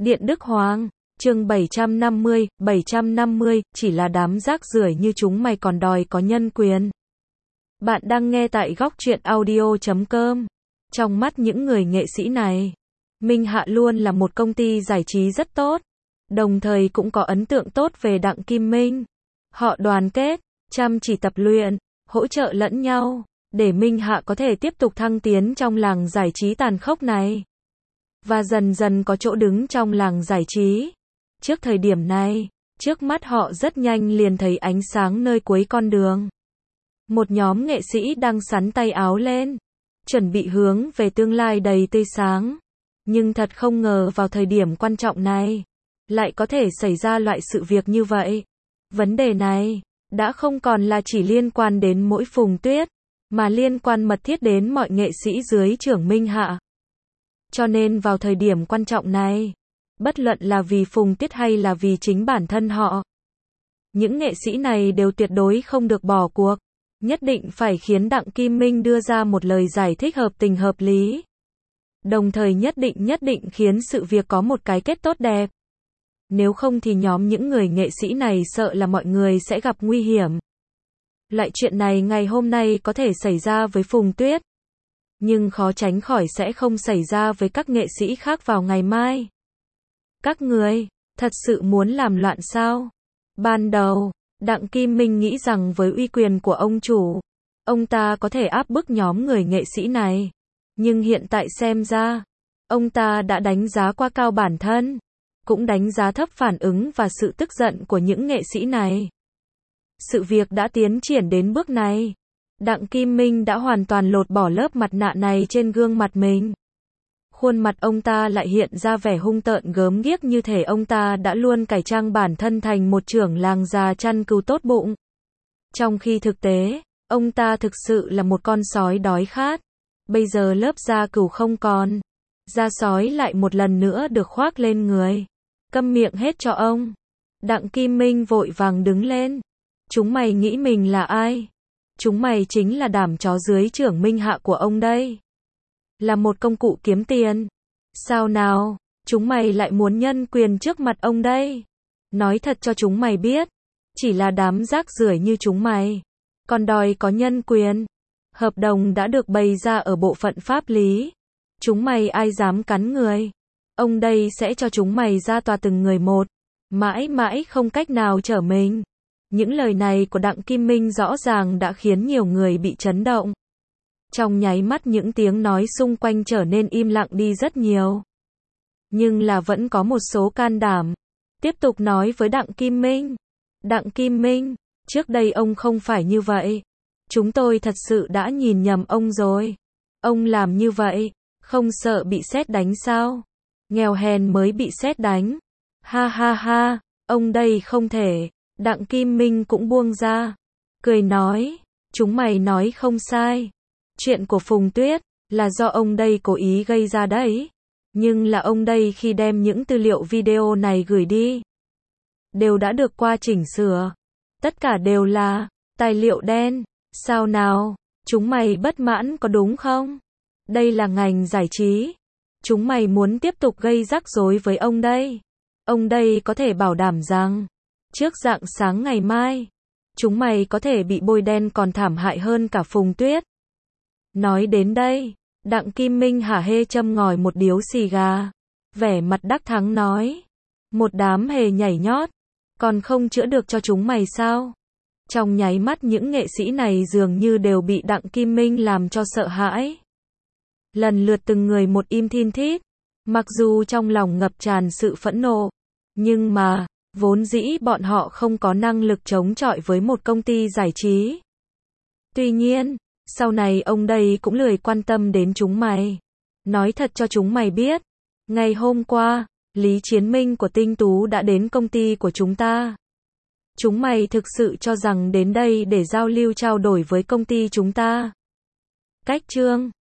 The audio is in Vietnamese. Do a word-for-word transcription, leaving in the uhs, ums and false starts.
Điện Đức Hoàng, chương bảy trăm năm mươi, bảy trăm năm mươi, chỉ là đám rác rưởi như chúng mày còn đòi có nhân quyền. Bạn đang nghe tại góc truyện audio chấm com. Trong mắt những người nghệ sĩ này, Minh Hạ luôn là một công ty giải trí rất tốt, đồng thời cũng có ấn tượng tốt về Đặng Kim Minh. Họ đoàn kết, chăm chỉ tập luyện, hỗ trợ lẫn nhau, để Minh Hạ có thể tiếp tục thăng tiến trong làng giải trí tàn khốc này. Và dần dần có chỗ đứng trong làng giải trí. Trước thời điểm này, trước mắt họ rất nhanh liền thấy ánh sáng nơi cuối con đường. Một nhóm nghệ sĩ đang xắn tay áo lên, chuẩn bị hướng về tương lai đầy tươi sáng. Nhưng thật không ngờ vào thời điểm quan trọng này, lại có thể xảy ra loại sự việc như vậy. Vấn đề này, đã không còn là chỉ liên quan đến mỗi Phùng Tuyết, mà liên quan mật thiết đến mọi nghệ sĩ dưới trưởng Minh Hạ. Cho nên vào thời điểm quan trọng này, bất luận là vì Phùng Tuyết hay là vì chính bản thân họ, những nghệ sĩ này đều tuyệt đối không được bỏ cuộc, nhất định phải khiến Đặng Kim Minh đưa ra một lời giải thích hợp tình hợp lý. Đồng thời nhất định nhất định khiến sự việc có một cái kết tốt đẹp. Nếu không thì nhóm những người nghệ sĩ này sợ là mọi người sẽ gặp nguy hiểm. Loại chuyện này ngày hôm nay có thể xảy ra với Phùng Tuyết, nhưng khó tránh khỏi sẽ không xảy ra với các nghệ sĩ khác vào ngày mai. Các người, thật sự muốn làm loạn sao? Ban đầu, Đặng Kim Minh nghĩ rằng với uy quyền của ông chủ, ông ta có thể áp bức nhóm người nghệ sĩ này. Nhưng hiện tại xem ra, ông ta đã đánh giá quá cao bản thân, cũng đánh giá thấp phản ứng và sự tức giận của những nghệ sĩ này. Sự việc đã tiến triển đến bước này. Đặng Kim Minh đã hoàn toàn lột bỏ lớp mặt nạ này trên gương mặt mình. Khuôn mặt ông ta lại hiện ra vẻ hung tợn gớm ghiếc như thể ông ta đã luôn cải trang bản thân thành một trưởng làng già chăn cừu tốt bụng. Trong khi thực tế, ông ta thực sự là một con sói đói khát. Bây giờ lớp da cừu không còn, da sói lại một lần nữa được khoác lên người. Câm miệng hết cho ông. Đặng Kim Minh vội vàng đứng lên. Chúng mày nghĩ mình là ai? Chúng mày chính là đám chó dưới trưởng Minh Hạ của ông đây. Là một công cụ kiếm tiền. Sao nào, chúng mày lại muốn nhân quyền trước mặt ông đây? Nói thật cho chúng mày biết, chỉ là đám rác rưởi như chúng mày, còn đòi có nhân quyền. Hợp đồng đã được bày ra ở bộ phận pháp lý. Chúng mày ai dám cắn người? Ông đây sẽ cho chúng mày ra tòa từng người một. Mãi mãi không cách nào trở mình. Những lời này của Đặng Kim Minh rõ ràng đã khiến nhiều người bị chấn động. Trong nháy mắt những tiếng nói xung quanh trở nên im lặng đi rất nhiều. Nhưng là vẫn có một số can đảm tiếp tục nói với Đặng Kim Minh. Đặng Kim Minh, trước đây ông không phải như vậy. Chúng tôi thật sự đã nhìn nhầm ông rồi. Ông làm như vậy, không sợ bị sét đánh sao? Nghèo hèn mới bị sét đánh. Ha ha ha, ông đây không thể. Đặng Kim Minh cũng buông ra, cười nói, chúng mày nói không sai. Chuyện của Phùng Tuyết là do ông đây cố ý gây ra đấy. Nhưng là ông đây khi đem những tư liệu video này gửi đi, đều đã được qua chỉnh sửa. Tất cả đều là tài liệu đen. Sao nào, chúng mày bất mãn có đúng không? Đây là ngành giải trí. Chúng mày muốn tiếp tục gây rắc rối với ông đây. Ông đây có thể bảo đảm rằng, trước rạng sáng ngày mai, chúng mày có thể bị bôi đen còn thảm hại hơn cả Phùng Tuyết. Nói đến đây, Đặng Kim Minh hả hê châm ngòi một điếu xì gà. Vẻ mặt đắc thắng nói, một đám hề nhảy nhót, còn không chữa được cho chúng mày sao? Trong nháy mắt những nghệ sĩ này dường như đều bị Đặng Kim Minh làm cho sợ hãi. Lần lượt từng người một im thin thít, mặc dù trong lòng ngập tràn sự phẫn nộ, nhưng mà, vốn dĩ bọn họ không có năng lực chống chọi với một công ty giải trí. Tuy nhiên, sau này ông đây cũng lười quan tâm đến chúng mày. Nói thật cho chúng mày biết, ngày hôm qua, Lý Chiến Minh của Tinh Tú đã đến công ty của chúng ta. Chúng mày thực sự cho rằng đến đây để giao lưu trao đổi với công ty chúng ta? Cách chương